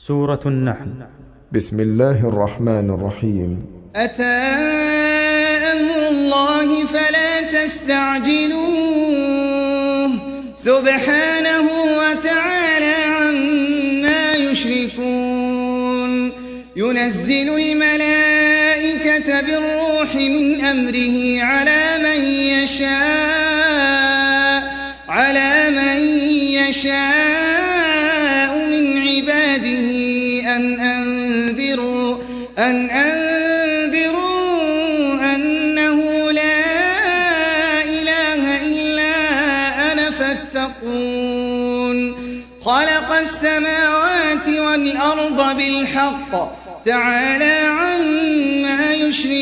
سورة النحل. بسم الله الرحمن الرحيم. أتى أمر الله فلا تستعجلوه سبحانه وتعالى عما يشركون. ينزل الملائكة بالروح من أمره على من يشاء من عباده أن أنذروا أنه لا إله إلا أنا فاتقون. خلق السماوات والأرض بالحق تعالى عما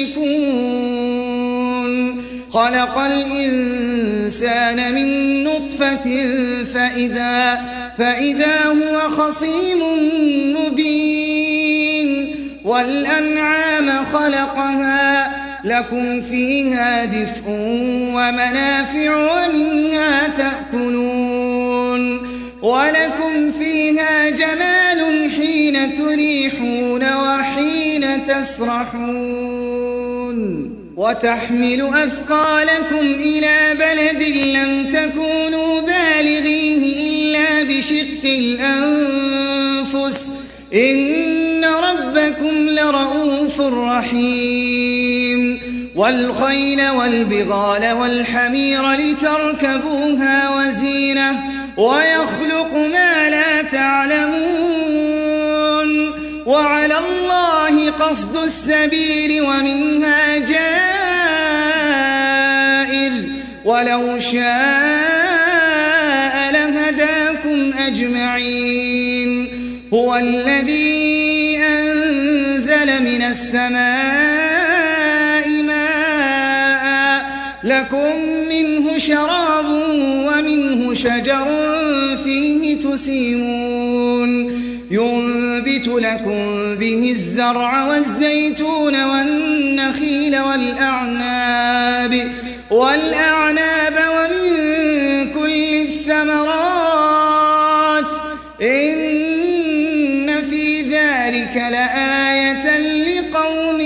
يشركون. خلق الإنسان من نطفة فإذا هو خصيم مبين. والأنعام خلقها لكم فيها دفء ومنافع ومنها تأكلون. ولكم فيها جمال حين تريحون وحين تسرحون. وتحمل أثقالكم إلى بلد لم تكونوا بالغيه إلا بشق الأنفس إن ربكم لرؤوف رحيم. والخيل والبغال والحمير لتركبوها وزينة ويخلق ما لا تعلمون. وعلى الله قصد السبيل ومنها جائر ولو شاء لهداكم أجمعين. هو الذي أنزل من السماء ماء لكم منه شراب ومنه شجر فيه تسيمون. ينبت لكم به الزرع والزيتون والنخيل والأعناب ومن كل الثمرات إن في ذلك لآية لقوم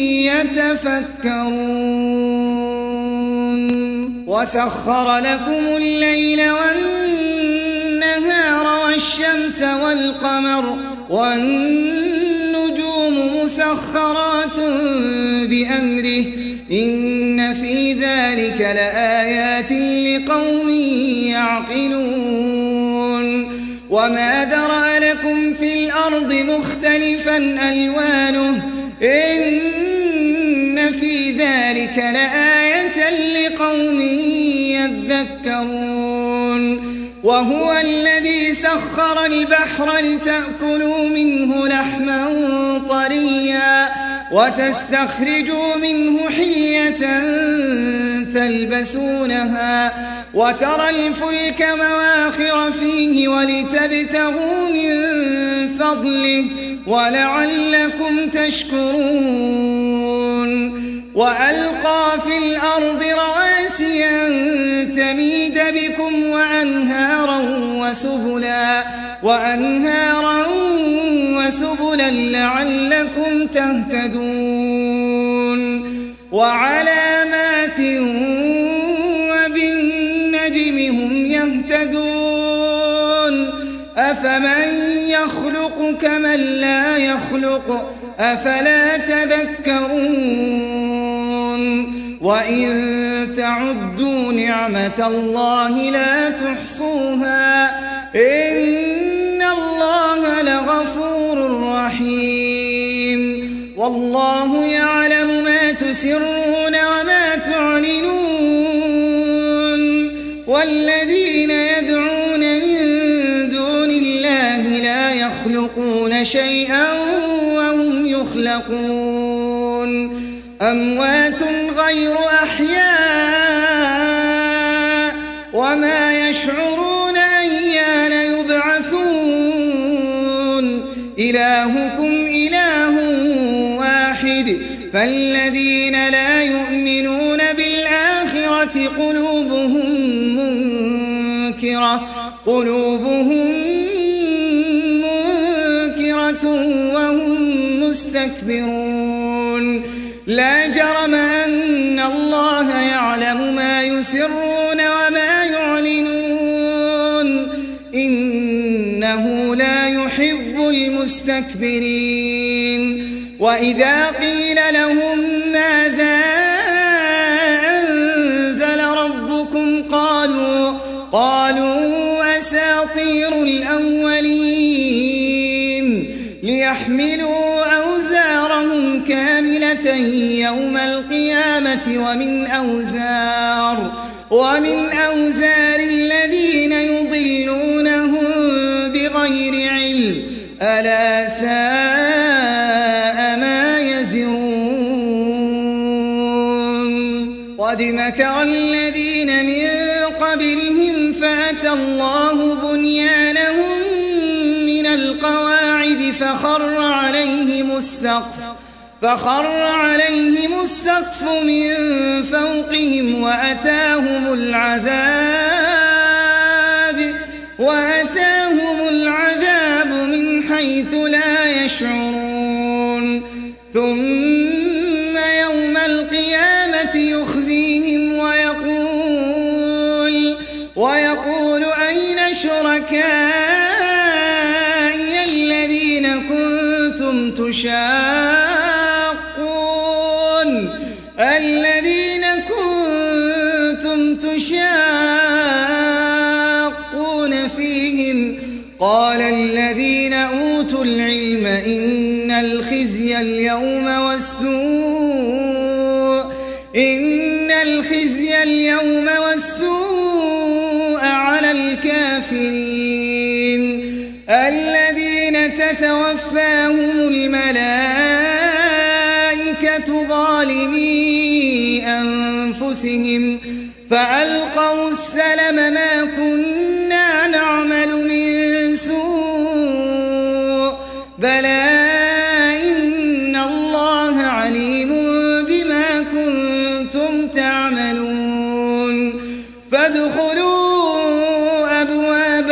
يتفكرون. وسخر لكم الليل والنهار والشمس والقمر والنجوم مسخرات بأمره إن في ذلك لآيات لقوم يعقلون. وما ذرأ لكم في الأرض مختلفا ألوانه إن في ذلك لآية لقوم يذكرون. وهو الذي سخر البحر لتأكلوا منه لحما طريا وتستخرجوا منه حلية تلبسونها وترى الفلك مواخر فيه ولتبتغوا من فضله ولعلكم تشكرون. وألقى في الأرض رواسي أن تميد بكم وأنهارا وسبلا لعلكم تهتدون. وعلامات وبالنجم هم يهتدون. أفمن يخلق كمن لا يخلق أفلا تذكرون. وإن تعدوا نعمة الله لا تحصوها إن الله لغفور رحيم. والله يعلم ما تسرون وما تعلنون. والذين يدعون من دون الله لا يخلقون شيئا وهم يخلقون. أموات غير أحياء وما يشعرون أيان يبعثون. إلهكم إله واحد فالذين لا يؤمنون بالآخرة قلوبهم منكرة حسرة وهم مستكبرون لا جرم أن الله يعلم ما يسرون وما يعلنون إنه لا يحب المستكبرين وإذا قيل لهم ماذا أنزل ربكم قالوا أساطير الأولين ليحملوا أوزارهم كاملة يوم القيامة ومن أوزار الذين يضلونهم بغير علم ألا ساء ما يزرون قد مكر الذين من قبلهم فأتى الله بنيانهم من القواعد فخر عليهم السقف من فوقهم وأتاهم العذاب من حيث لا يشعرون ثم يوم القيامة يخزيهم ويقول أين شركائي الذين كنتم تشاقون فيهم قال الذين أوتوا العلم إن الخزي اليوم والسوء على الكافرين الذين تتوفاهم الملائكة ظالمي أنفسهم فألقوا السلم ما كنا نعمل من سوء بلى إن الله عليم بما كنتم تعملون فادخلوا أبواب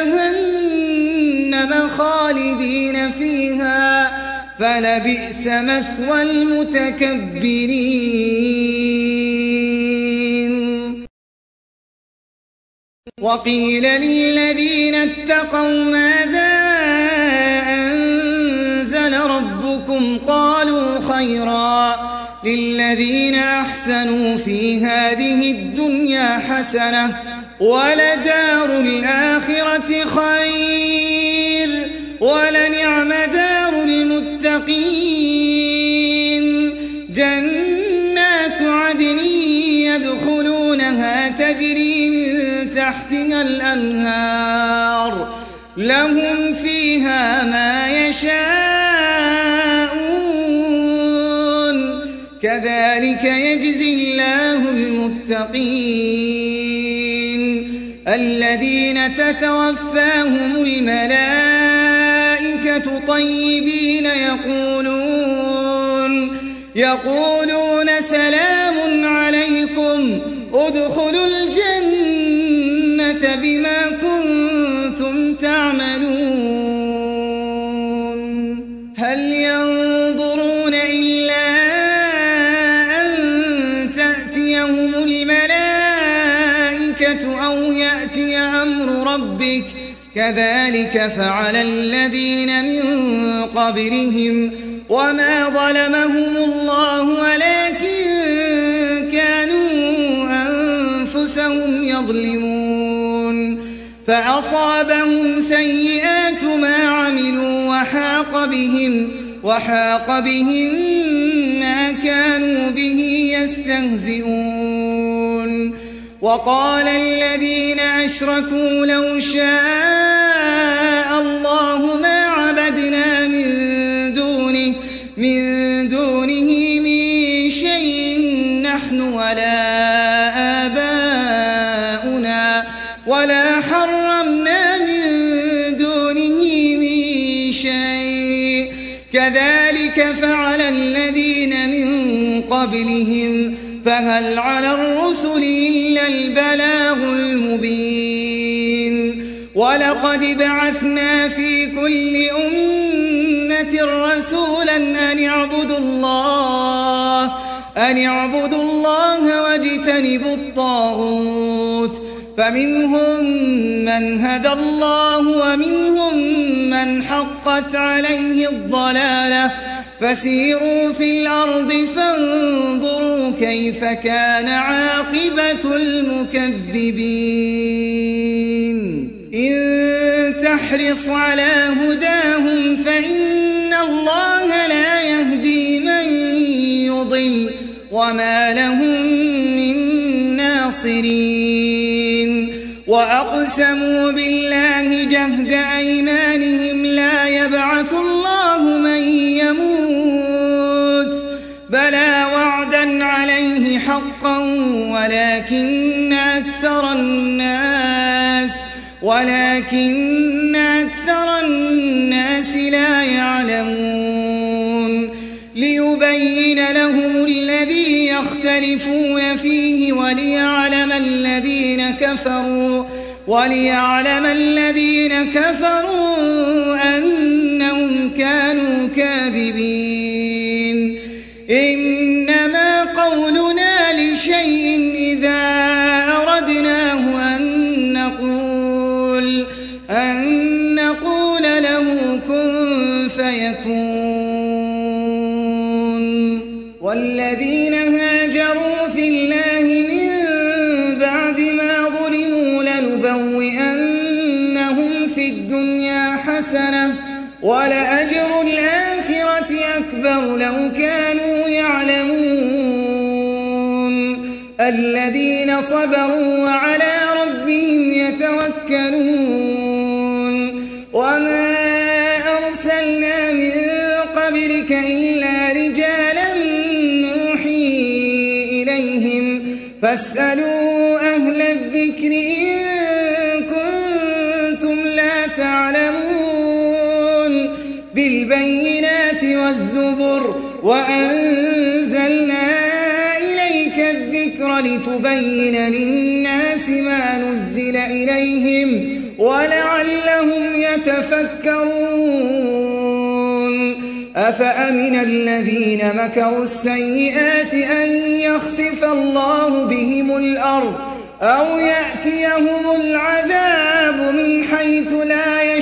جهنم خالدين فيها فلبئس مثوى المتكبرين وقيل للذين اتقوا ماذا أنزل ربكم قالوا خيرا للذين أحسنوا في هذه الدنيا حسنة ولدار الآخرة خير ولنعم دار المتقين جنات عدن يدخلونها تجري من تحتها الأنهار لهم فيها ما يشاءون كذلك يجزي الله المتقين الذين تتوفاهم الملائكة طيبين يقولون سلام عليكم ادخلوا الجنة بما كنتم تعملون هل ينظرون إلا أن تأتيهم الملائكة أو يأتي أمر ربك كذلك فعل الذين من قبلهم وما ظلمهم الله ولكن كانوا أنفسهم يظلمون فأصابهم سيئات ما عملوا وحاق بهم ما كانوا به يستهزئون وقال الذين أشركوا لو شاء الله ما عبدنا من دونه من شيء نحن ولا آباؤنا ولا حرمنا من دونه من شيء كذلك فعل الذين من قبلهم فهل على الرسل إلا البلاغ المبين ولقد بعثنا في كل أمة رسولا أن اعبدوا الله واجتنبوا الطاغوت فمنهم من هدى الله ومنهم من حقت عليه الضلالة فسيروا في الأرض فانظروا كيف كان عاقبة المكذبين إن تحرص على هداهم فإن الله لا يهدي من يضل وما لهم من ناصرين وأقسموا بالله جهد أيمانهم لا يبعث الله من يموت بلى وعدا عليه حقا ولكن أكثر الناس لا يعلمون ليبين لهم الذي يختلفون فيه وليعلم الذين كفروا أنهم كانوا كاذبين إنما قولنا لشيء إذا أردناه أن نقول له كن فيكون والذين هاجروا في الله من بعد ما ظلموا لنبوئنهم في الدنيا حسنة ولأجر الآخرة أكبر لو كانوا يعلمون الذين صبروا وعلى ربهم يتوكلون وما أرسلنا من قبلك إلا رجالا نوحي إليهم فاسألوا أهل الذكر إن كنتم لا تعلمون بالبينات والزبر وأنزلنا إليك الذكر لتبين للناس ما نزل إليهم ولعلهم يتفكرون أفأمن الذين مكروا السيئات أن يخسف الله بهم الأرض أو يأتيهم العذاب من حيث لا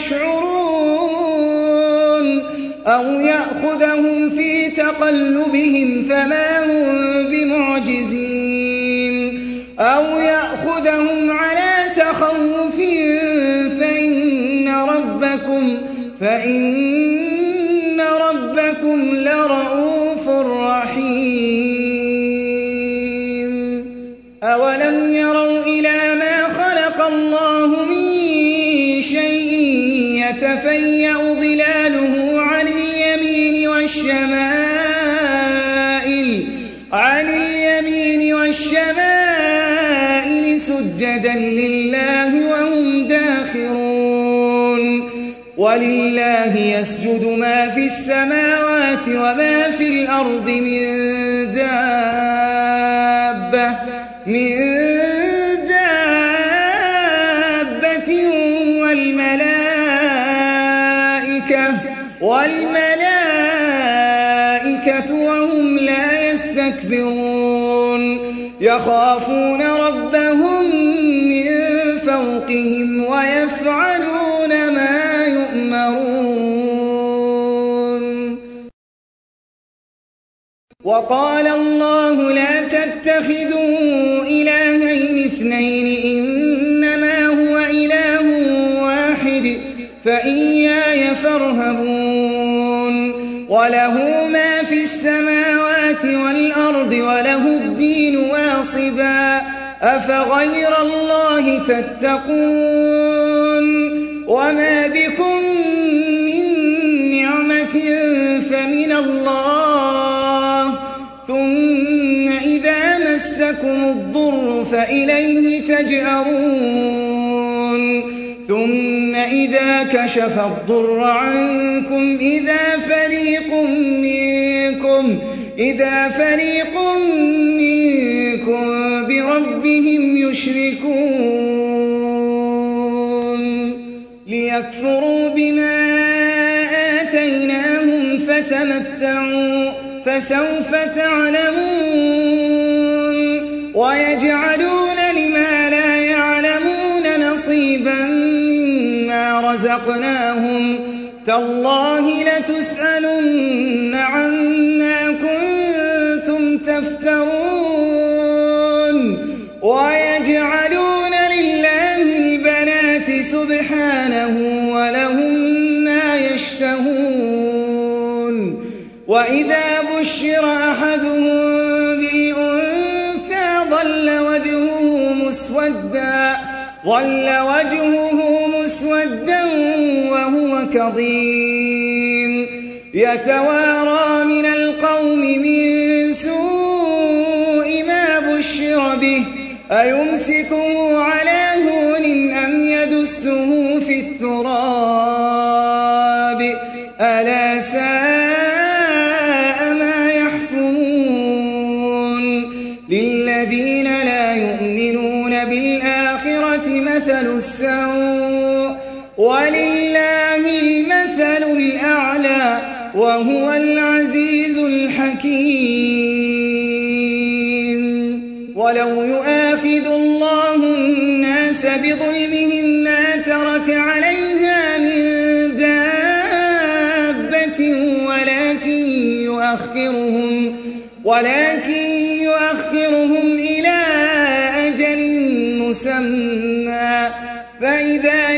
يشعرون أو يأخذهم في تقلبهم فما هم بمعجزين أو يأخذهم على تخوف فإن ربكم لرؤوف رحيم أولم يروا إلى ما خلق الله من شيء يتفيأ ظلاله عن اليمين والشمائل سجدا لله وهم داخرون ولله يسجد ما في السماوات وما في الأرض من دابة والملائكة وهم لا يستكبرون يخافون ربهم من فوقهم ويفعلون ما يؤمرون وقال الله لا تتخذوا إلهين اثنين إنما هو إله واحد فإياي فارهبون وله ما في السماوات والأرض وله الدين واصبا أفغير الله تتقون وما بكم من نعمة فمن الله ثم إذا مسكم الضر فإليه تجأرون ثم إذا كشف الضر عنكم إذا فريق منكم بربهم يشركون ليكفروا بما آتيناهم فتمتعوا فسوف تعلمون ويجعلون لما لا يعلمون نصيبا مما رزقناهم تالله لتسألن عما كنتم تفترون ويجعلون لله البنات سبحانه ولهم ما يشتهون وإذا بشر أحدهم بالأنثى ظل وجهه مسودا وهو كظيم يتوارى من القوم من سوء ما بشر به أيمسكه على هون أم يدسه في التراب ألا ساء ما يحكمون للذين لا يؤمنون بالآخرة مثل السوء ولله المثل الأعلى وهو العزيز الحكيم ولو يؤاخذ الله الناس بظلمهم ما ترك عليها من دابة ولكن يؤخرهم إلى أجل مسمى فإذا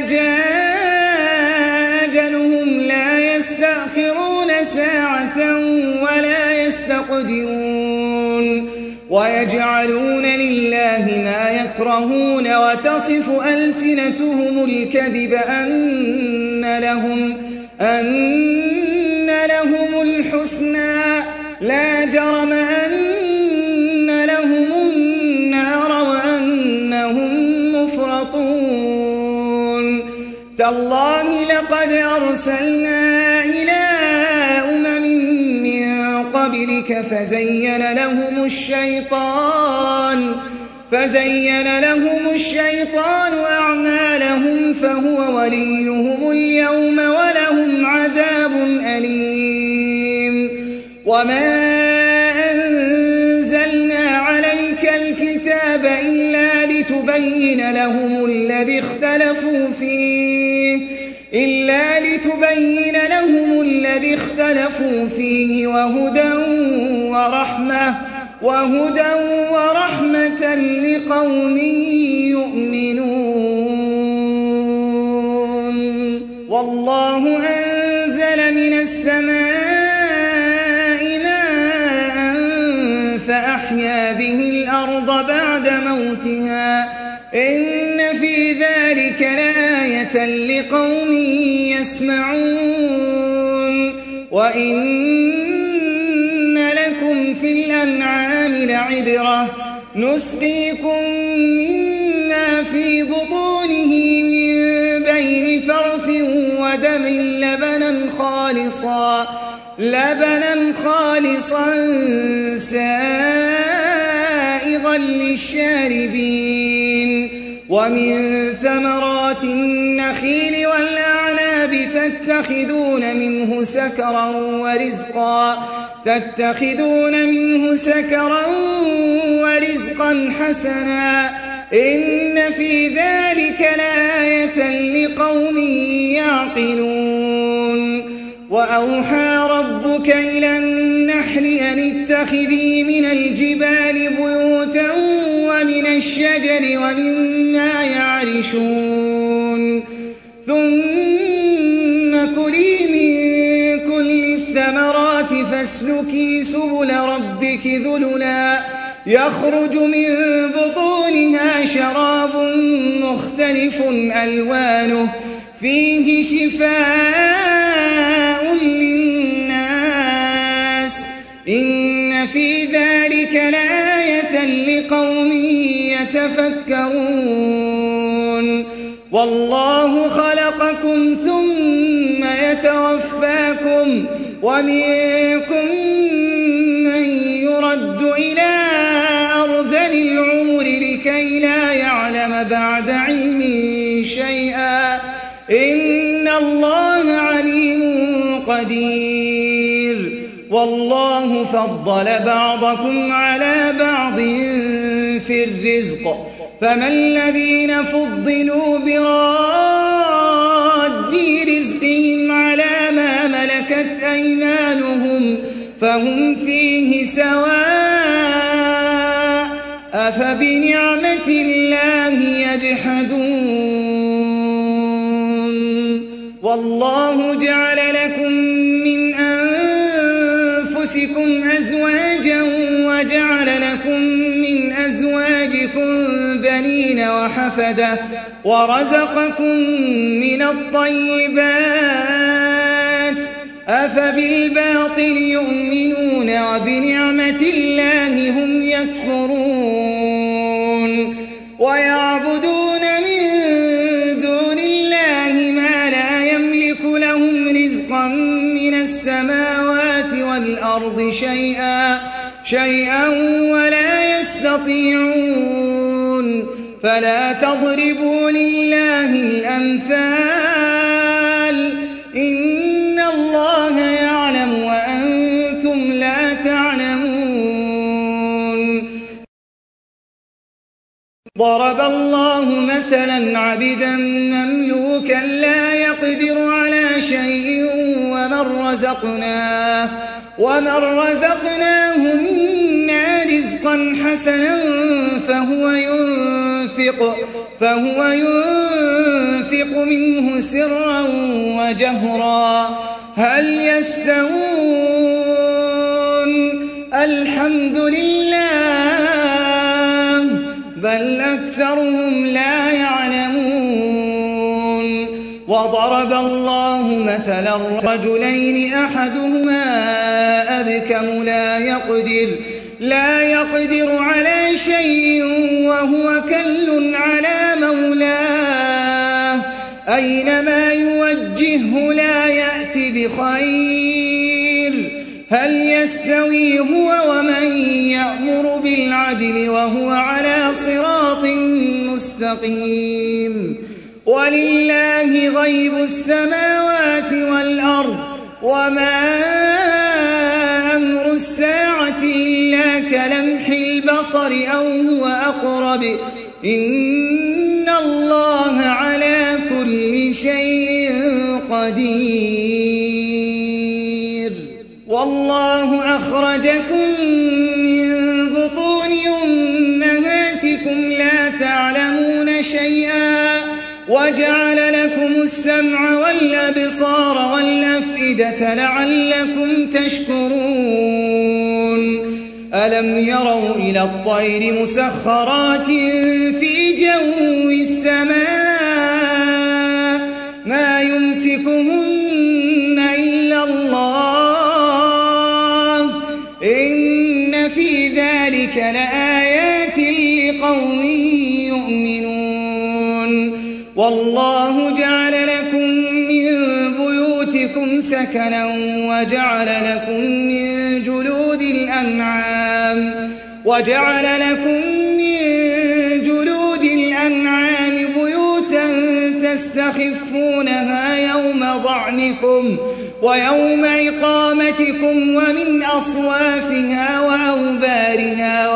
جاء أجلهم لا يستأخرون ساعة ولا يستقدمون ويجعلون لله ما يكرهون وتصف ألسنتهم الكذب أن لهم الحسنى لا جرم أن لهم النار وأنهم مفرطون تالله لقد أرسلنا إلى أمم من قبلك فزين لهم الشيطان أعمالهم فهو وليهم اليوم ولهم عذاب أليم وما أنزلنا عليك الكتاب إلا لتبين لهم الذي اختلفوا فيه وهدى ورحمة لقوم يؤمنون والله أنزل من السماء ماء فأحيا به الأرض بعد موتها إن في ذلك لآية لقوم يسمعون وإن لكم في الأنعام لعبرة نسقيكم مما في بطونه من بين فرث ودم لبنا خالصا سائغا للشاربين ومن ثمرات النخيل والأعناب تتخذون منه سكرا ورزقا حسنا إن في ذلك لآية لقوم يعقلون وأوحى ربك إلى النحل أن اتخذي من الجبال بيوتا ومن الشجر ومما يعرشون ثم كلي من كل الثمرات فاسلكي سبل ربك ذللا يخرج من بطونها شراب مختلف ألوانه فيه شفاء للناس إن في ذلك لآية لقوم يتفكرون والله خلقكم ثم يتوفاكم ومنكم من يرد إلى أرذل العمر لكي لا يعلم بعد علم شيئا إن الله عليم قدير قدير والله فضل بعضكم على بعض في الرزق فما الذين فضلوا براد رزقهم على ما ملكت أيمانهم فهم فيه سواء أفبنعمة الله يجحدون والله جعل لكم من أنفسكم أزواجا وجعل لكم من أزواجكم بنين وحفدة ورزقكم من الطيبات أفبالباطل يؤمنون وبنعمة الله هم يكفرون ويعبدون من دون الله ما لا يملك لهم رزقا من السماوات والأرض شيئا ولا يستطيعون فلا تضربوا لله الأمثال إن الله يعلم وأنتم لا تعلمون ضرب الله مثلا عبدا مملوكا لا يقدر على شيء ومن رزقناه منا رزقا حسنا فهو ينفق منه سرا وجهرا هل يستوون الحمد لله بل أكثرهم لا يعلمون وضرب الله مثلا رجلين أحدهما أبكم لا يقدر على شيء وهو كل على مولاه أينما يوجهه لا يأتي بخير هل يستوي هو ومن يأمر بالعدل وهو على صراط مستقيم ولله غيب السماوات والأرض وما أمر الساعة إلا كلمح البصر أو هو أقرب إن الله على كل شيء قدير والله أخرجكم من بطون أمهاتكم لا تعلمون شيئا وجعل لكم السمع والأبصار والأفئدة لعلكم تشكرون ألم يروا إلى الطير مسخرات في جو السماء ما يمسكهن إلا الله إن في ذلك لآيات لقوم يؤمنون والله جعل لكم من بيوتكم سكنا وجعل لكم من جلود الأنعام بيوتا تستخفونها يوم ضعنكم ويوم إقامتكم ومن أصوافها وأوبارها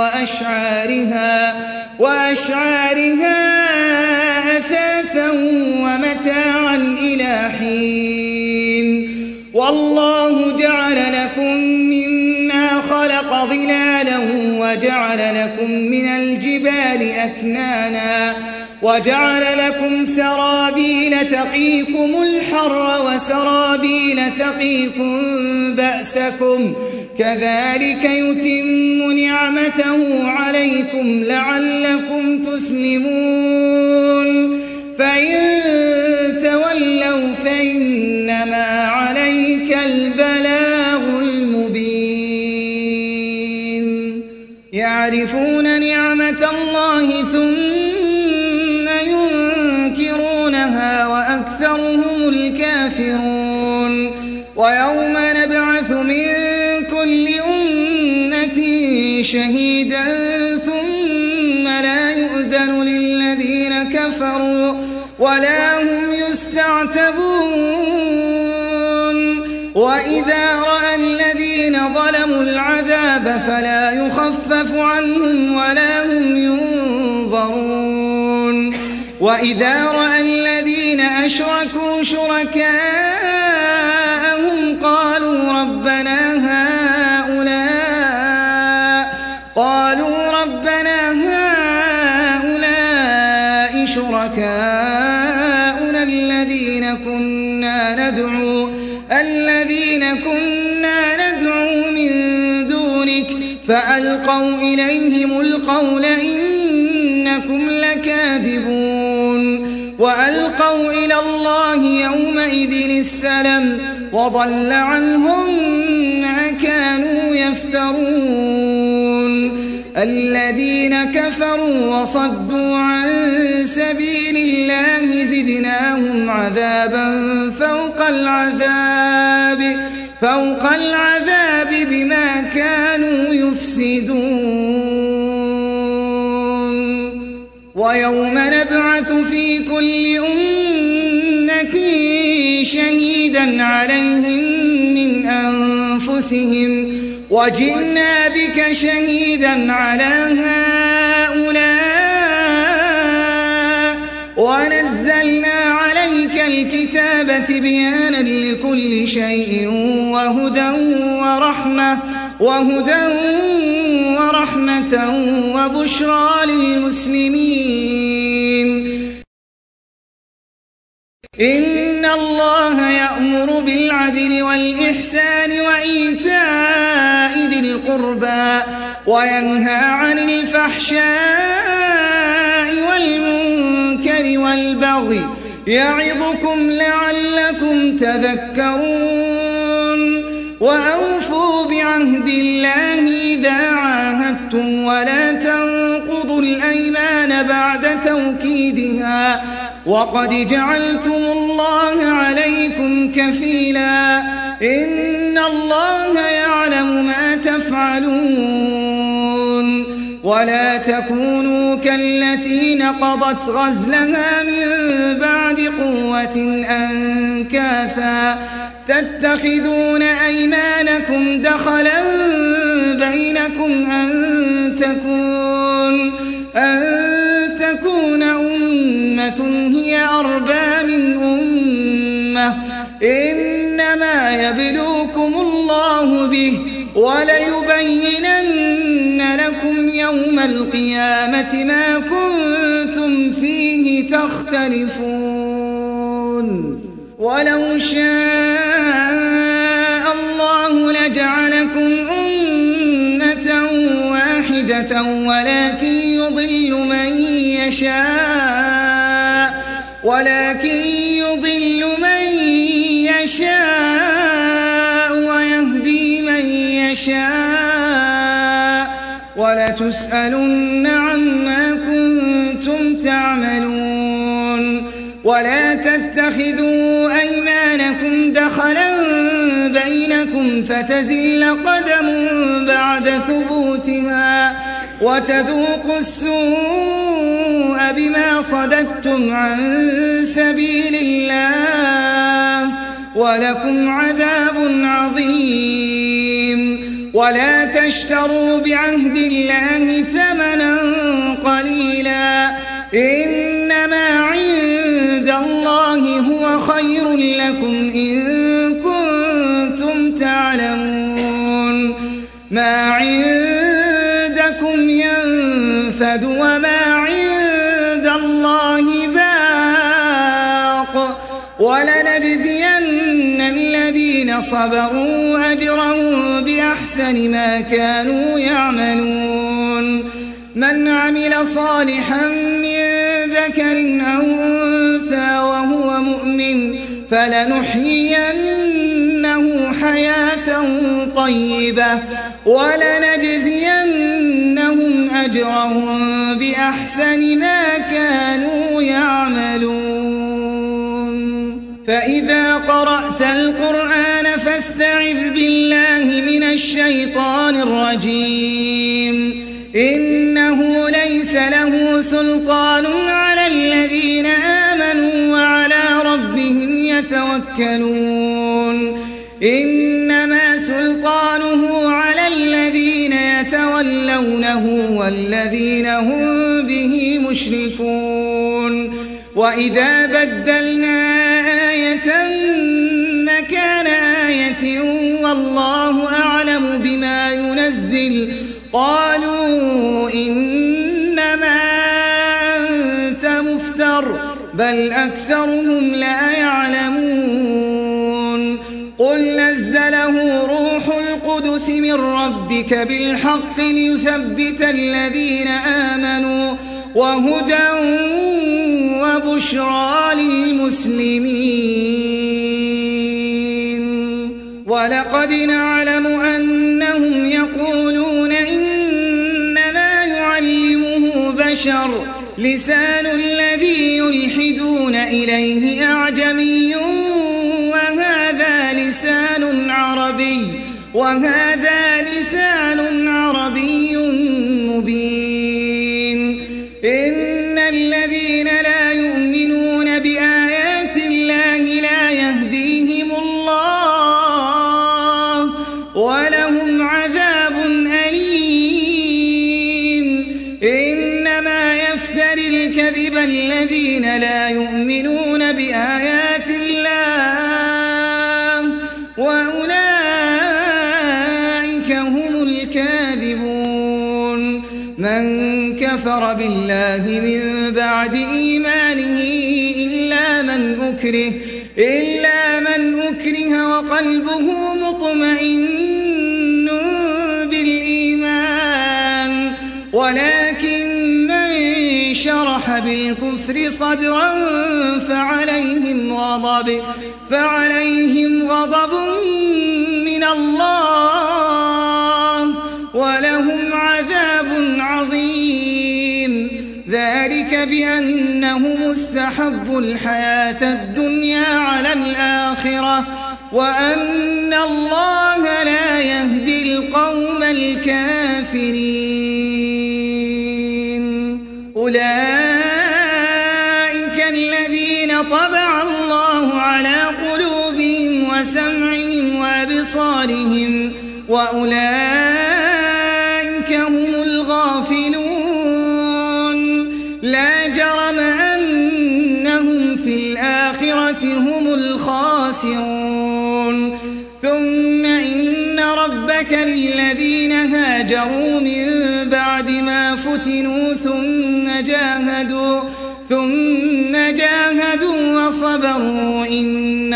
وأشعارها أثاثا ومتاعا إلى حين والله جعل لكم مما خلق ظلالا وجعل لكم من الجبال أكنانا وجعل لكم سرابيل تقيكم الحر وسرابيل تقيكم بأسكم كذلك يتم نعمته عليكم لعلكم تسلمون فإن تولوا فإنما عليك البلاغ المبين يعرفون نعمة الله ثم ينكرونها وأكثرهم الكافرون ويوم نبعث من كل أمة شهيدا ثم لا يؤذن للذين كفروا ولا هم يستعتبون وإذا رأى الذين ظلموا العذاب فلا يخفف عنهم ولا هم ينظرون وإذا رأى الذين أشركوا شركاءهم قالوا ربنا هؤلاء شركاؤنا الذين كنا ندعو من دونك فألقوا إليهم القول إنكم لكاذبون وألقوا إلى الله يومئذ السلم وضل عنهم ما كانوا يفترون الذين كفروا وصدوا عن سبيل الله زدناهم عذابا فوق العذاب بما كانوا يفسدون ويوم نبعث في كل أمة شهيدا عليهم من أنفسهم وجئنا بك شهيدا على هؤلاء ونزلنا عليك الكتاب تبيانا لكل شيء وهدى ورحمة وبشرى للمسلمين إن الله يأمر بالعدل والإحسان وإيتاء ذي القربى وينهى عن الفحشاء والمنكر والبغي يعظكم لعلكم تذكرون وأوفوا بعهد الله إذا عاهدتم ولا تنقضوا الأيمان بعد توكيدها وقد جعلتم الله عليكم كفيلا إن الله يعلم ما تفعلون ولا تكونوا كالتي نقضت غزلها من بعد قوة أنكاثا تتخذون أيمانكم دخلا بينكم أن تكون أمة هي أربى من أمة إنما يبلوكم الله به وليبينن لكم يوم القيامة ما كنتم فيه تختلفون ولو شاء الله لجعلكم أمة واحدة ولكن يضل من يشاء ويهدي من يشاء ولتسألن عما كنتم تعملون ولا تتخذوا أيمانكم دخلا بينكم فتزل قدم بعد ثبوتها وتذوقوا السوء بما صددتم عن سبيل الله ولكم عذاب عظيم ولا تشتروا بعهد الله ثمنا قليلا إنما عند الله هو خير لكم إن كنتم تعلمون ما عندكم ينفد وما عند الله باق ولنجزين الذين صبروا أجرهم بأحسن ما كانوا يعملون من عمل صالحا من ذكر أو أنثى وهو مؤمن فلنحيينه حياة طيبة ولنجزينهم أجرهم بأحسن ما كانوا يعملون فإذا قرأت القرآن فاستعذ بالله من الشيطان الرجيم إنه ليس له سلطان على الذين آمنوا وعلى ربهم يتوكلون سلطانه على الذين يتولونه والذين هم به مشركون وإذا بدلنا آية مكان آية والله أعلم بما ينزل قالوا إنما أنت مفتر بل أكثرهم لا يعلمون قل نزله روح القدس من ربك بالحق ليثبت الذين آمنوا وهدى وبشرى للمسلمين ولقد نعلم أنهم يقولون إنما يعلمه بشر لسان الذي يلحدون إليه أعجمي وهذا لسان عربي مبين إن الذين لا يؤمنون بآيات الله لا يهديهم الله ولهم عذاب أليم إنما يفتري الكذب الذين لا يؤمنون بآيات الله وأولئك هم الكاذبون من كفر بالله من بعد إيمانه إلا من أكره وقلبه مطمئن بالإيمان ولكن من شرح بالكفر صدرا فعليهم غضب من الله ولهم عذاب عظيم ذلك بأنهم استحبوا الحياة الدنيا على الآخرة وأن الله لا يهدي القوم الكافرين أولئك الذين طبع الله على قلوبهم وسمعهم وأبصارهم وأولئك هم الغافلون لا جرم أنهم في الآخرة هم الخاسرون ثم إن ربك للذين هاجروا من بعد ما فتنوا ثم جاهدوا وصبروا إن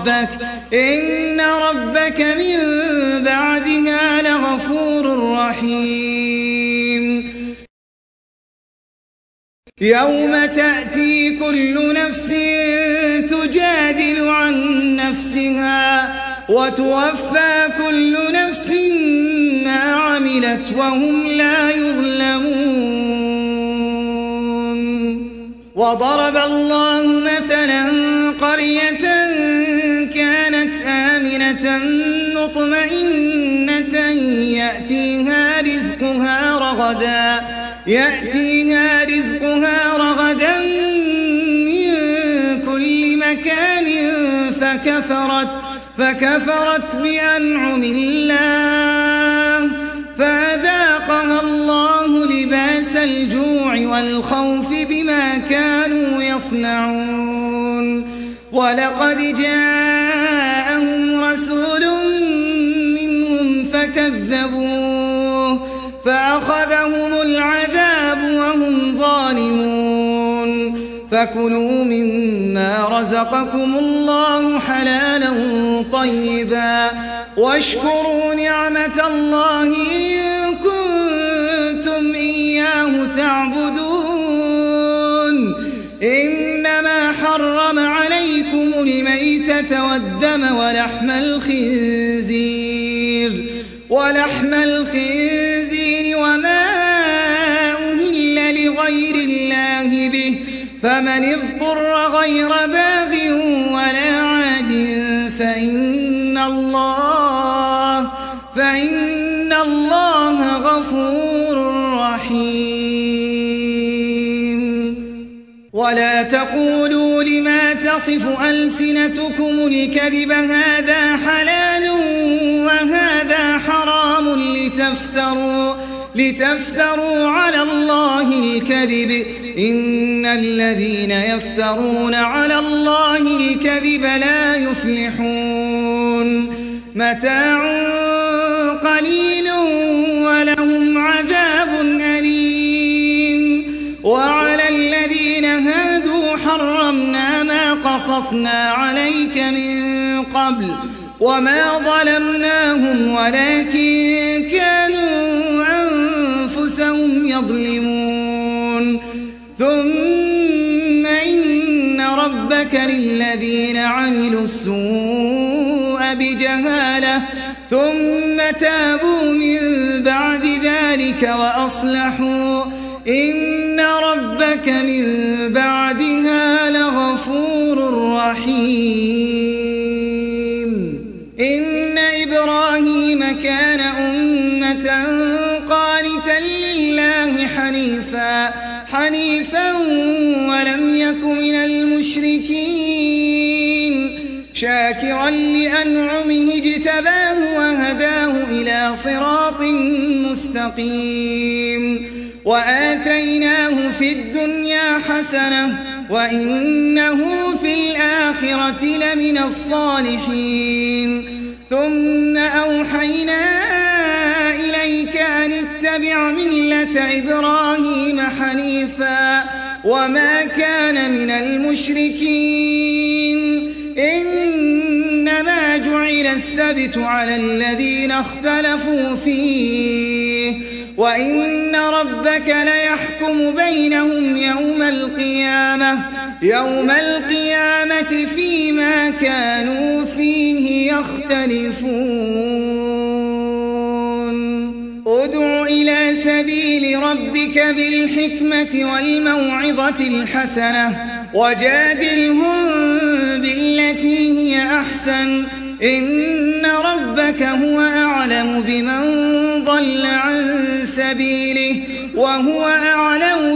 ربك من بعدها لغفور رحيم يوم تأتي كل نفس تجادل عن نفسها وتوفى كل نفس ما عملت وهم لا يظلمون وضرب الله مثلا قرية كانت آمنة مطمئنة يأتيها رزقها رغدا من كل مكان فكفرت بأنعم الله فأذاقها الله لباس الجوع والخوف بما كانوا يصنعون ولقد جاءهم رسول منهم فكذبوه فأخذهم العذاب وهم ظالمون فكلوا مما رزقكم الله حلالا طيبا واشكروا نعمة الله إن كنتم إياه تعبدون إنما حرم عليكم الميتة والدم ولحم الخنزير وما أهل لغير الله به فمن اضطر غير باغ ولا عاد فإن الله غفور رحيم ولا تقولوا لما تصف ألسنتكم الكذب هذا حلال وهذا لتفتروا على الله الكذب إن الذين يفترون على الله الكذب لا يفلحون متاع قليل ولهم عذاب أليم وعلى الذين هادوا حرمنا ما قصصنا عليك من قبل وما ظلمناهم ولكن كانوا أنفسهم يظلمون ثم إن ربك للذين عملوا السوء بجهالة ثم تابوا من بعد ذلك وأصلحوا إن ربك من بعدها لغفور رحيم إن إبراهيم كان أمة قانتا لله حنيفا ولم يك من المشركين شاكرا لأنعمه اجتباه وهداه إلى صراط مستقيم وآتيناه في الدنيا حسنة وإنه في الآخرة لمن الصالحين ثم أوحينا إليك أن اتبع ملة إبراهيم حنيفا وما كان من المشركين إنما جعل السبت على الذين اختلفوا فيه وإن ربك ليحكم بينهم يوم القيامة فيما كانوا فيه يختلفون ادع إلى سبيل ربك بالحكمة والموعظة الحسنة وجادلهم بالتي هي أحسن إن ربك هو أعلم بمن ضل عن سبيله وهو أعلم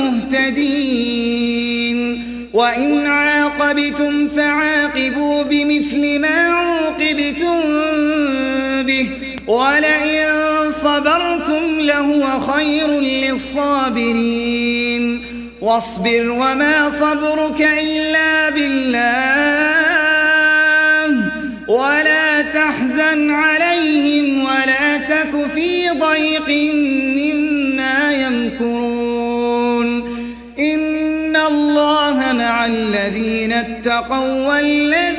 بالمهتدين وإن عاقبتم فعاقبوا بمثل ما عوقبتم به ولئن صبرتم لهو خير للصابرين واصبر وما صبرك إلا بالله ولا تحزن عليهم ولا تك في ضيق مما يمكرون إن الله مع الذين اتقوا والذين